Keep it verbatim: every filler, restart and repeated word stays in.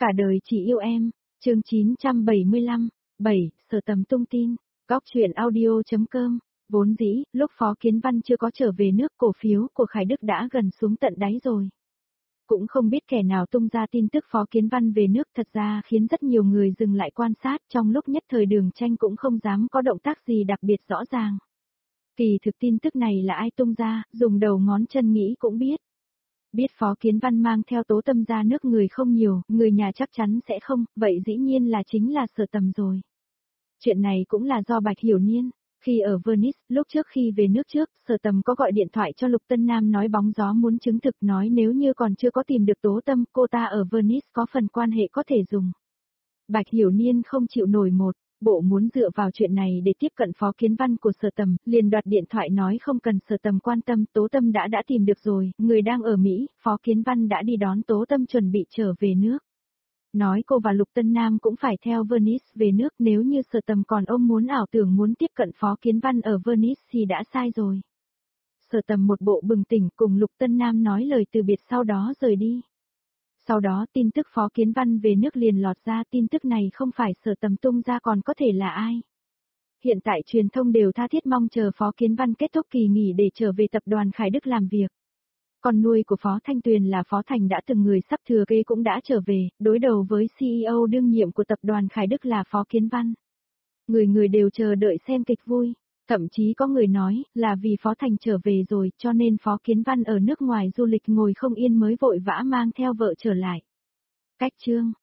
Cả đời chỉ yêu em, chương chín trăm bảy mươi lăm, bảy, Sở Tầm tung tin, góc chuyện audio.com, vốn dĩ, lúc Phó Kiến Văn chưa có trở về nước cổ phiếu của Khải Đức đã gần xuống tận đáy rồi. Cũng không biết kẻ nào tung ra tin tức Phó Kiến Văn về nước thật ra khiến rất nhiều người dừng lại quan sát trong lúc nhất thời Đường Tranh cũng không dám có động tác gì đặc biệt rõ ràng. Kỳ thực tin tức này là ai tung ra, dùng đầu ngón chân nghĩ cũng biết. Biết Phó Kiến Văn mang theo Tố Tâm ra nước người không nhiều, người nhà chắc chắn sẽ không, vậy dĩ nhiên là chính là Sở Tầm rồi. Chuyện này cũng là do Bạch Hiểu Niên, khi ở Venice, lúc trước khi về nước trước, Sở Tầm có gọi điện thoại cho Lục Tân Nam nói bóng gió muốn chứng thực nói nếu như còn chưa có tìm được Tố Tâm, cô ta ở Venice có phần quan hệ có thể dùng. Bạch Hiểu Niên không chịu nổi một, bộ muốn dựa vào chuyện này để tiếp cận Phó Kiến Văn của Sở Tầm, liền đoạt điện thoại nói không cần Sở Tầm quan tâm, Tố Tâm đã đã tìm được rồi, người đang ở Mỹ, Phó Kiến Văn đã đi đón Tố Tâm chuẩn bị trở về nước. Nói cô và Lục Tân Nam cũng phải theo Venice về nước, nếu như Sở Tầm còn ông muốn ảo tưởng muốn tiếp cận Phó Kiến Văn ở Venice thì đã sai rồi. Sở Tầm một bộ bừng tỉnh cùng Lục Tân Nam nói lời từ biệt sau đó rời đi. Sau đó tin tức Phó Kiến Văn về nước liền lọt ra, tin tức này không phải Sở Tầm tung ra còn có thể là ai. Hiện tại truyền thông đều tha thiết mong chờ Phó Kiến Văn kết thúc kỳ nghỉ để trở về tập đoàn Khải Đức làm việc. Con nuôi của Phó Thanh Tuyền là Phó Thành đã từng người sắp thừa kế cũng đã trở về, đối đầu với xê e ô đương nhiệm của tập đoàn Khải Đức là Phó Kiến Văn. Người người đều chờ đợi xem kịch vui, thậm chí có người nói là vì Phó Thành trở về rồi cho nên Phó Kiến Văn ở nước ngoài du lịch ngồi không yên mới vội vã mang theo vợ trở lại. Cách chương